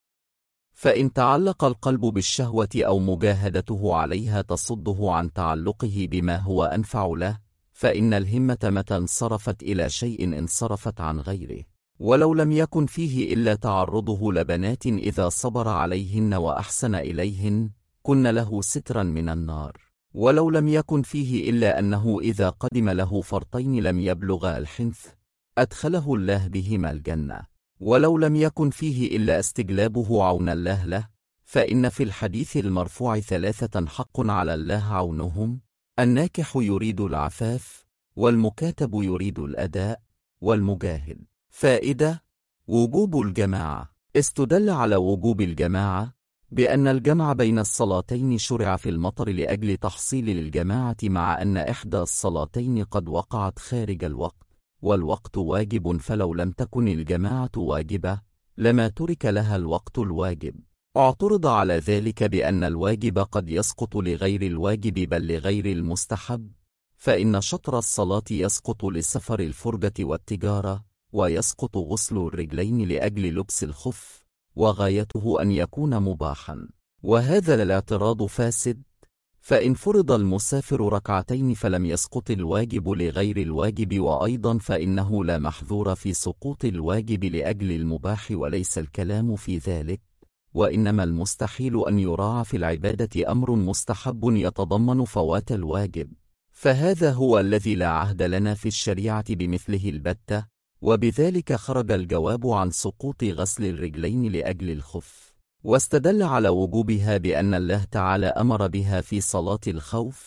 فإن تعلق القلب بالشهوة أو مجاهدته عليها تصده عن تعلقه بما هو أنفع له، فإن الهمة متى انصرفت إلى شيء انصرفت عن غيره. ولو لم يكن فيه إلا تعرضه لبنات إذا صبر عليهن وأحسن إليهن كن له سترا من النار، ولو لم يكن فيه إلا أنه إذا قدم له فرطين لم يبلغ الحنث أدخله الله بهما الجنة، ولو لم يكن فيه إلا استجلابه عون الله له، فإن في الحديث المرفوع 3 حق على الله عونهم: الناكح يريد العفاف، والمكاتب يريد الأداء، والمجاهد. فائدة: وجوب الجماعة. استدل على وجوب الجماعة بأن الجمع بين الصلاتين شرع في المطر لأجل تحصيل الجماعة، مع أن إحدى الصلاتين قد وقعت خارج الوقت، والوقت واجب، فلو لم تكن الجماعة واجبة لما ترك لها الوقت الواجب. اعترض على ذلك بأن الواجب قد يسقط لغير الواجب بل لغير المستحب، فإن شطر الصلاة يسقط لسفر الفرجة والتجارة، ويسقط غسل الرجلين لأجل لبس الخف، وغايته أن يكون مباحا، وهذا الاعتراض فاسد، فإن فرض المسافر ركعتين فلم يسقط الواجب لغير الواجب، وأيضا فإنه لا محذور في سقوط الواجب لأجل المباح، وليس الكلام في ذلك، وإنما المستحيل أن يراعى في العبادة أمر مستحب يتضمن فوات الواجب، فهذا هو الذي لا عهد لنا في الشريعة بمثله البتة، وبذلك خرج الجواب عن سقوط غسل الرجلين لأجل الخف. واستدل على وجوبها بأن الله تعالى أمر بها في صلاة الخوف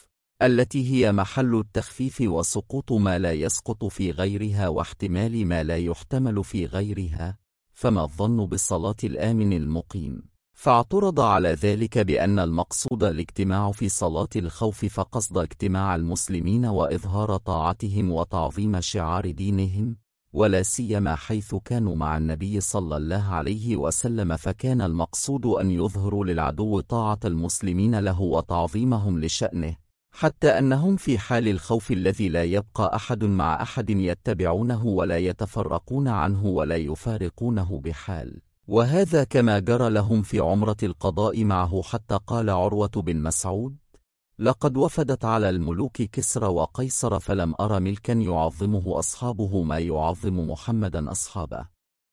التي هي محل التخفيف وسقوط ما لا يسقط في غيرها واحتمال ما لا يحتمل في غيرها، فما الظن بالصلاة الآمن المقيم؟ فاعترض على ذلك بأن المقصود الاجتماع في صلاة الخوف، فقصد اجتماع المسلمين وإظهار طاعتهم وتعظيم شعار دينهم، ولا سيما حيث كانوا مع النبي صلى الله عليه وسلم، فكان المقصود أن يظهروا للعدو طاعة المسلمين له وتعظيمهم لشأنه، حتى أنهم في حال الخوف الذي لا يبقى أحد مع أحد يتبعونه ولا يتفرقون عنه ولا يفارقونه بحال، وهذا كما جرى لهم في عمرة القضاء معه، حتى قال عروة بن مسعود: لقد وفدت على الملوك كسرى وقيصر فلم أر ملكا يعظمه أصحابه ما يعظم محمدا أصحابه.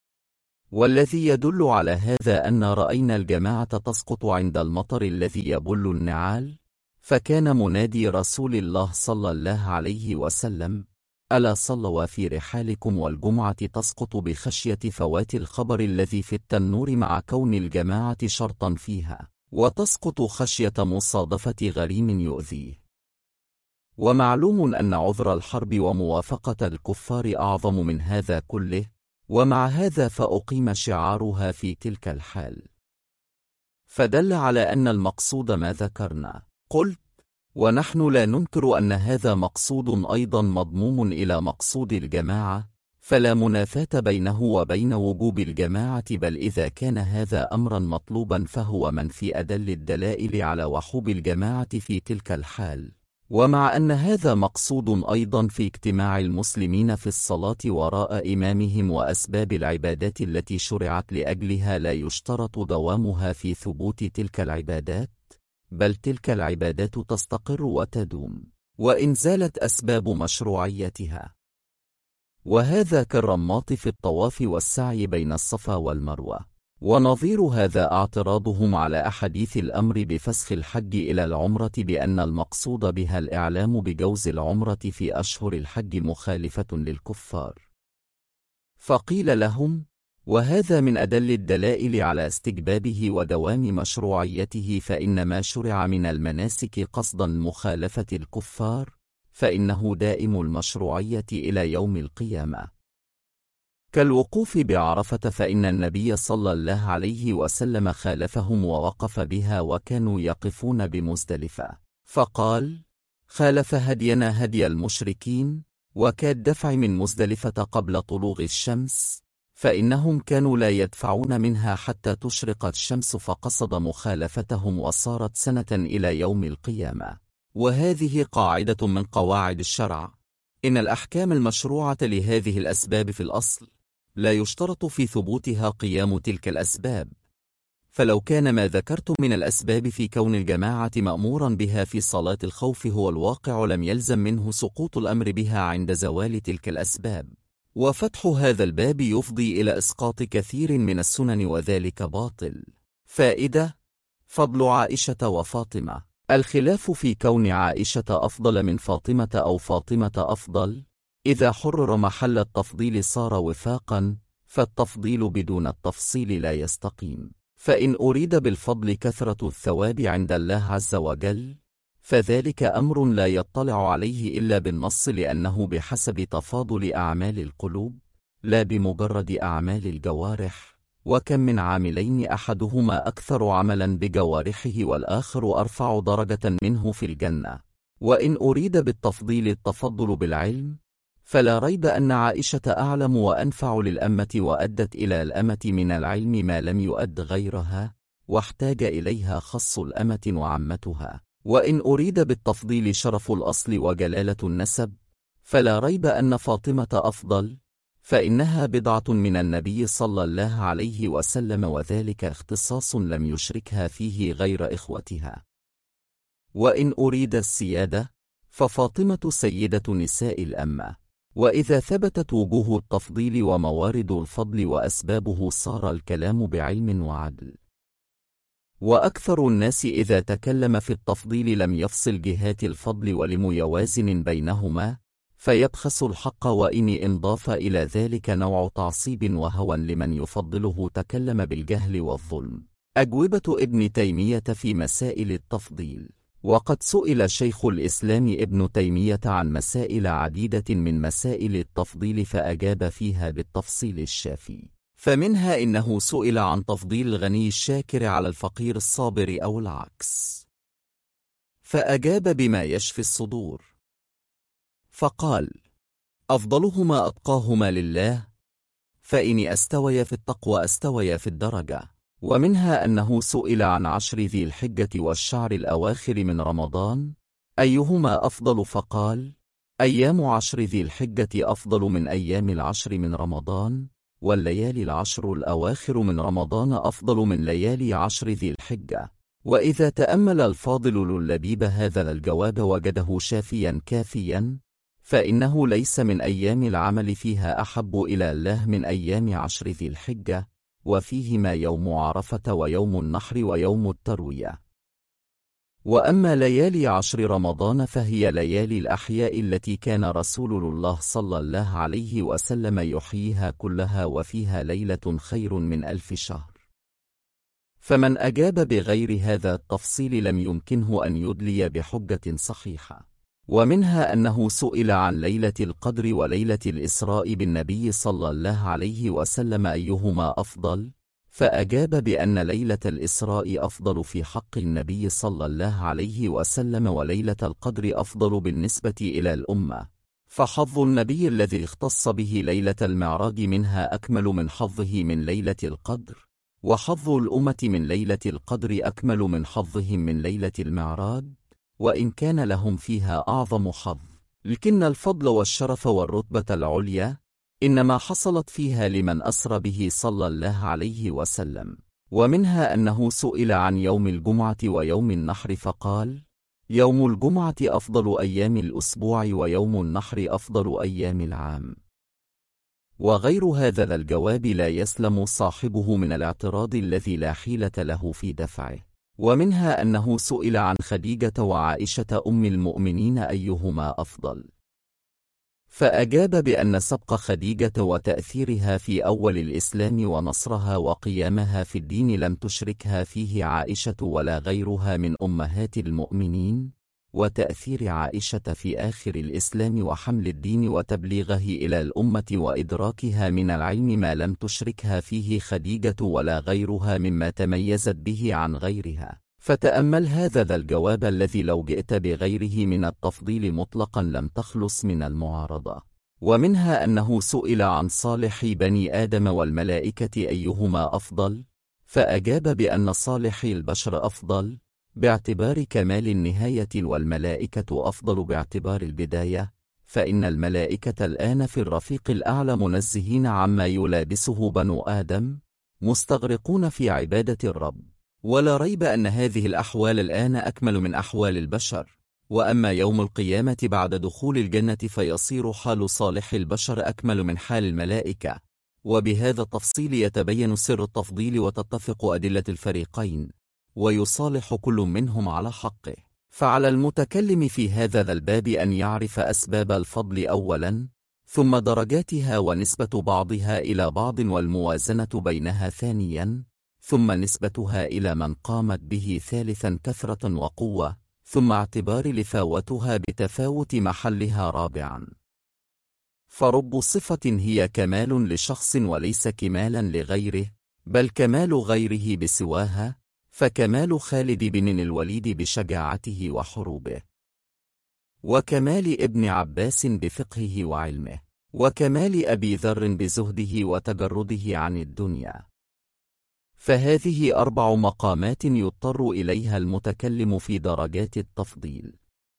والذي يدل على هذا أن رأينا الجماعة تسقط عند المطر الذي يبل النعال، فكان منادي رسول الله صلى الله عليه وسلم: ألا صلوا في رحالكم، والجمعة تسقط بخشية فوات الخبر الذي في التنور مع كون الجماعة شرطا فيها، وتسقط خشية مصادفة غريم يؤذيه. ومعلوم أن عذر الحرب وموافقة الكفار أعظم من هذا كله، ومع هذا فأقيم شعارها في تلك الحال، فدل على أن المقصود ما ذكرنا. قلت: ونحن لا ننكر أن هذا مقصود أيضا مضموم إلى مقصود الجماعة، فلا منافاة بينه وبين وجوب الجماعة، بل إذا كان هذا أمرا مطلوبا فهو من في أدل الدلائل على وحوب الجماعة في تلك الحال. ومع أن هذا مقصود أيضا في اجتماع المسلمين في الصلاة وراء إمامهم وأسباب العبادات التي شرعت لأجلها، لا يشترط دوامها في ثبوت تلك العبادات، بل تلك العبادات تستقر وتدوم وإن زالت أسباب مشروعيتها، وهذا كالرماط في الطواف والسعي بين الصفا والمروة. ونظير هذا اعتراضهم على أحاديث الأمر بفسخ الحج إلى العمرة بأن المقصود بها الإعلام بجوز العمرة في أشهر الحج مخالفة للكفار. فقيل لهم: وهذا من أدل الدلائل على استجبابه ودوام مشروعيته، فإن ما شرع من المناسك قصدا مخالفة الكفار فإنه دائم المشروعية إلى يوم القيامة، كالوقوف بعرفة، فإن النبي صلى الله عليه وسلم خالفهم ووقف بها وكانوا يقفون بمزدلفة، فقال: خالف هدينا هدي المشركين، وكالدفع من مزدلفة قبل طلوع الشمس، فإنهم كانوا لا يدفعون منها حتى تشرق الشمس، فقصد مخالفتهم وصارت سنة إلى يوم القيامة. وهذه قاعدة من قواعد الشرع: إن الأحكام المشروعة لهذه الأسباب في الأصل لا يشترط في ثبوتها قيام تلك الأسباب، فلو كان ما ذكرت من الأسباب في كون الجماعة مأمورا بها في صلاة الخوف هو الواقع لم يلزم منه سقوط الأمر بها عند زوال تلك الأسباب، وفتح هذا الباب يفضي إلى إسقاط كثير من السنن وذلك باطل. فائدة: فضل عائشة وفاطمة. الخلاف في كون عائشة أفضل من فاطمة أو فاطمة أفضل إذا حرر محل التفضيل صار وفاقا، فالتفضيل بدون التفصيل لا يستقيم، فإن أريد بالفضل كثرة الثواب عند الله عز وجل فذلك أمر لا يطلع عليه إلا بالنص، لأنه بحسب تفاضل أعمال القلوب لا بمجرد أعمال الجوارح، وكم من عاملين أحدهما أكثر عملا بجوارحه والآخر أرفع درجة منه في الجنة. وإن أريد بالتفضيل التفضل بالعلم فلا ريب أن عائشة أعلم وأنفع للأمة، وأدت إلى الأمة من العلم ما لم يؤد غيرها، واحتاج إليها خص الأمة وعمتها. وإن أريد بالتفضيل شرف الأصل وجلالة النسب فلا ريب أن فاطمة أفضل، فإنها بضعة من النبي صلى الله عليه وسلم، وذلك اختصاص لم يشركها فيه غير إخوتها. وإن أريد السيادة ففاطمة سيدة نساء الأمة. وإذا ثبتت وجوه التفضيل وموارد الفضل وأسبابه صار الكلام بعلم وعدل. وأكثر الناس إذا تكلم في التفضيل لم يفصل جهات الفضل ولم يوازن بينهما، فيبخس الحق، وإن انضاف إلى ذلك نوع تعصيب وهوى لمن يفضله تكلم بالجهل والظلم. أجوبة ابن تيمية في مسائل التفضيل. وقد سئل شيخ الإسلام ابن تيمية عن مسائل عديدة من مسائل التفضيل فأجاب فيها بالتفصيل الشافي، فمنها إنه سئل عن تفضيل الغني الشاكر على الفقير الصابر أو العكس، فأجاب بما يشفي الصدور، فقال: أفضلهما أتقاهما لله، فإن أستوي في التقوى أستوي في الدرجة. ومنها أنه سئل عن 10 ذي الحجة والشعر الأواخر من رمضان أيهما أفضل، فقال: أيام 10 ذي الحجة أفضل من أيام 10 من رمضان، والليالي 10 الأواخر من رمضان أفضل من ليالي 10 ذي الحجة. وإذا تأمل الفاضل اللبيب هذا الجواب وجده شافيا كافيا، فإنه ليس من أيام العمل فيها أحب إلى الله من أيام 10 ذي الحجة، وفيهما يوم عرفة ويوم النحر ويوم التروية. وأما ليالي 10 رمضان فهي ليالي الأحياء التي كان رسول الله صلى الله عليه وسلم يحييها كلها، وفيها ليلة خير من 1000 شهر. فمن أجاب بغير هذا التفصيل لم يمكنه أن يدلي بحجة صحيحة. ومنها أنه سئل عن ليلة القدر وليلة الإسراء بالنبي صلى الله عليه وسلم أيهما أفضل، فأجاب بأن ليلة الإسراء أفضل في حق النبي صلى الله عليه وسلم، وليلة القدر أفضل بالنسبة إلى الأمة، فحظ النبي الذي اختص به ليلة المعراج منها أكمل من حظه من ليلة القدر، وحظ الأمة من ليلة القدر أكمل من حظهم من ليلة المعراج، وإن كان لهم فيها أعظم حظ، لكن الفضل والشرف والرتبة العليا إنما حصلت فيها لمن أسرى به صلى الله عليه وسلم. ومنها أنه سئل عن يوم الجمعة ويوم النحر فقال: يوم الجمعة أفضل أيام الأسبوع، ويوم النحر أفضل أيام العام. وغير هذا الجواب لا يسلم صاحبه من الاعتراض الذي لا حيلة له في دفعه. ومنها أنه سئل عن خديجة وعائشة أم المؤمنين أيهما أفضل، فأجاب بأن سبق خديجة وتأثيرها في أول الإسلام ونصرها وقيامها في الدين لم تشركها فيه عائشة ولا غيرها من أمهات المؤمنين، وتأثير عائشة في آخر الإسلام وحمل الدين وتبليغه إلى الأمة وإدراكها من العلم ما لم تشركها فيه خديجة ولا غيرها مما تميزت به عن غيرها. فتأمل هذا الجواب الذي لو جئت بغيره من التفضيل مطلقا لم تخلص من المعارضة. ومنها أنه سئل عن صالح بني آدم والملائكة أيهما أفضل، فأجاب بأن صالح البشر أفضل باعتبار كمال النهاية، والملائكة أفضل باعتبار البداية، فإن الملائكة الآن في الرفيق الأعلى منزهين عما يلابسه بنو آدم، مستغرقون في عبادة الرب، ولا ريب أن هذه الأحوال الآن أكمل من أحوال البشر. وأما يوم القيامة بعد دخول الجنة فيصير حال صالح البشر أكمل من حال الملائكة. وبهذا التفصيل يتبين سر التفضيل وتتفق أدلة الفريقين، ويصالح كل منهم على حقه. فعلى المتكلم في هذا الباب أن يعرف أسباب الفضل أولا، ثم درجاتها ونسبة بعضها إلى بعض والموازنة بينها ثانيا، ثم نسبتها إلى من قامت به ثالثا كثرة وقوة، ثم اعتبار لفاوتها بتفاوت محلها رابعا. فرب صفة هي كمال لشخص وليس كمالا لغيره، بل كمال غيره بسواها، فكمال خالد بن الوليد بشجاعته وحروبه، وكمال ابن عباس بفقهه وعلمه، وكمال أبي ذر بزهده وتجرده عن الدنيا. فهذه 4 مقامات يضطر إليها المتكلم في درجات التفضيل.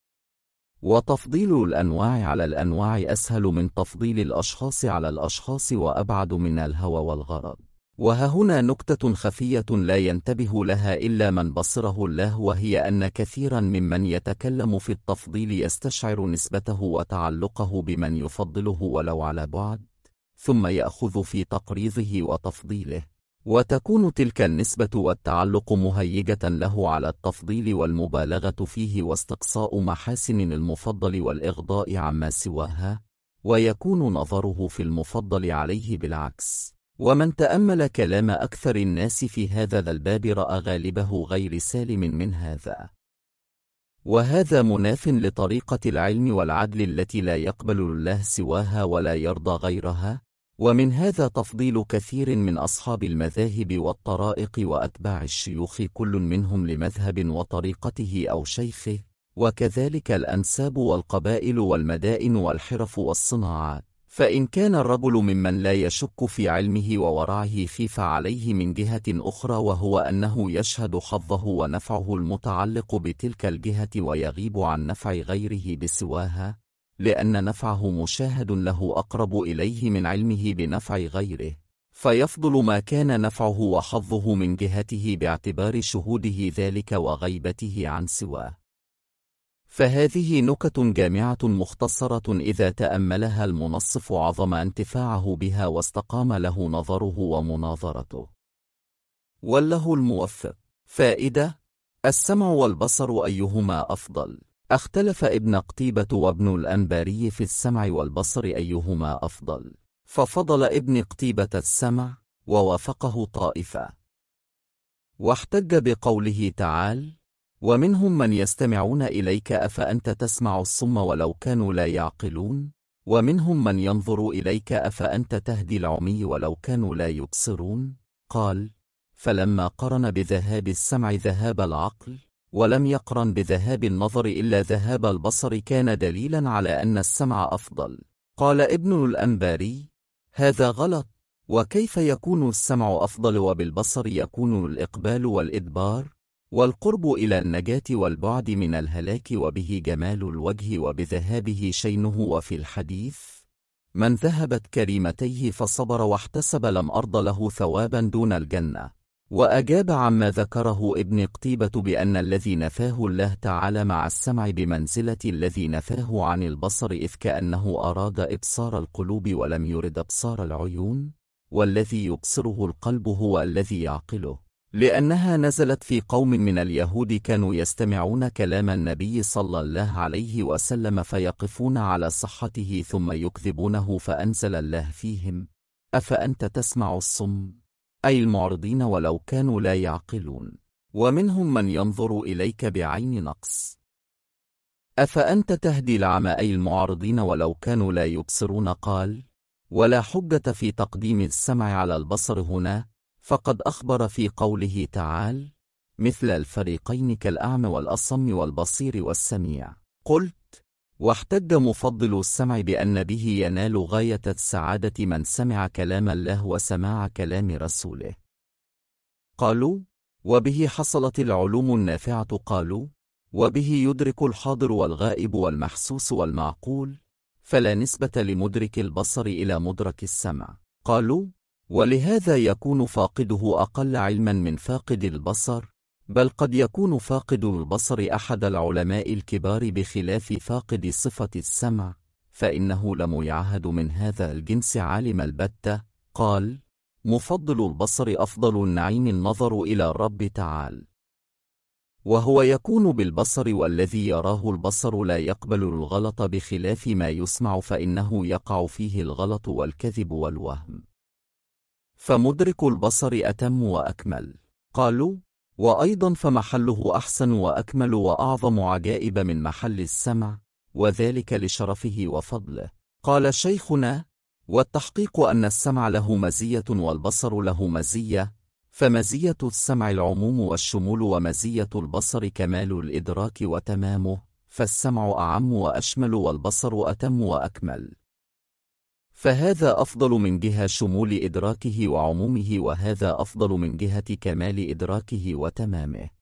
وتفضيل الأنواع على الأنواع أسهل من تفضيل الأشخاص على الأشخاص وأبعد من الهوى والغرض. وهنا نكتة خفية لا ينتبه لها إلا من بصره الله، وهي أن كثيرا ممن يتكلم في التفضيل يستشعر نسبته وتعلقه بمن يفضله ولو على بعد، ثم يأخذ في تقريضه وتفضيله، وتكون تلك النسبة والتعلق مهيجة له على التفضيل والمبالغة فيه واستقصاء محاسن المفضل والإغضاء عما سواها، ويكون نظره في المفضل عليه بالعكس. ومن تأمل كلام أكثر الناس في هذا الباب رأى غالبه غير سالم من هذا. وهذا مناف لطريقة العلم والعدل التي لا يقبل الله سواها ولا يرضى غيرها، ومن هذا تفضيل كثير من أصحاب المذاهب والطرائق وأتباع الشيوخ كل منهم لمذهب وطريقته أو شيخه، وكذلك الأنساب والقبائل والمدائن والحرف والصناعات. فإن كان الرجل ممن لا يشك في علمه وورعه خيف عليه من جهة أخرى، وهو أنه يشهد حظه ونفعه المتعلق بتلك الجهة ويغيب عن نفع غيره بسواها، لأن نفعه مشاهد له أقرب إليه من علمه بنفع غيره، فيفضل ما كان نفعه وحظه من جهته باعتبار شهوده ذلك وغيبته عن سواه. فهذه نكت جامعة مختصرة إذا تأملها المنصف عظم انتفاعه بها واستقام له نظره ومناظرته. والله الموفق. فائدة: السمع والبصر أيهما أفضل؟ اختلف ابن قتيبة وابن الأنباري في السمع والبصر أيهما أفضل، ففضل ابن قتيبة السمع ووافقه طائفة، واحتج بقوله تعالى: ومنهم من يستمعون إليك أفأنت تسمع الصم ولو كانوا لا يعقلون، ومنهم من ينظر إليك أفأنت تهدي العمي ولو كانوا لا يبصرون. قال: فلما قرن بذهاب السمع ذهاب العقل، ولم يقرن بذهاب النظر إلا ذهاب البصر، كان دليلا على أن السمع أفضل. قال ابن الأنباري: هذا غلط، وكيف يكون السمع أفضل وبالبصر يكون الإقبال والإدبار والقرب إلى النجاة والبعد من الهلاك، وبه جمال الوجه وبذهابه شينه. وفي الحديث: من ذهبت كريمتيه فصبر واحتسب لم أرض له ثوابا دون الجنة. وأجاب عما ذكره ابن قتيبة بأن الذي نفاه الله تعالى مع السمع بمنزلة الذي نفاه عن البصر، إذ كأنه أراد إبصار القلوب ولم يرد أبصار العيون، والذي يبصره القلب هو الذي يعقله، لأنها نزلت في قوم من اليهود كانوا يستمعون كلام النبي صلى الله عليه وسلم فيقفون على صحته ثم يكذبونه، فأنزل الله فيهم: أفأنت تسمع الصم، أي المعرضين ولو كانوا لا يعقلون. ومنهم من ينظر إليك بعين نقص. أفأنت تهدي العمى، أي المعرضين ولو كانوا لا يبصرون. قال: ولا حجة في تقديم السمع على البصر هنا، فقد أخبر في قوله تعالى: مثل الفريقين كالأعمى والأصم والبصير والسميع. قلت: واحتج مفضل السمع بأن به ينال غاية السعادة من سمع كلام الله وسماع كلام رسوله. قالوا: وبه حصلت العلوم النافعة. قالوا: وبه يدرك الحاضر والغائب والمحسوس والمعقول، فلا نسبة لمدرك البصر إلى مدرك السمع. قالوا: ولهذا يكون فاقده أقل علما من فاقد البصر، بل قد يكون فاقد البصر أحد العلماء الكبار بخلاف فاقد صفة السمع، فإنه لم يعهد من هذا الجنس عالم البتة. قال: مفضل البصر أفضل النعيم النظر إلى الرب تعالى، وهو يكون بالبصر، والذي يراه البصر لا يقبل الغلط بخلاف ما يسمع، فإنه يقع فيه الغلط والكذب والوهم، فمدرك البصر أتم وأكمل. قالوا: وأيضا فمحله أحسن وأكمل وأعظم عجائب من محل السمع، وذلك لشرفه وفضله. قال شيخنا: والتحقيق أن السمع له مزية والبصر له مزية، فمزية السمع العموم والشمول، ومزية البصر كمال الإدراك وتمامه، فالسمع أعم وأشمل والبصر أتم وأكمل، فهذا أفضل من جهة شمول إدراكه وعمومه، وهذا أفضل من جهة كمال إدراكه وتمامه.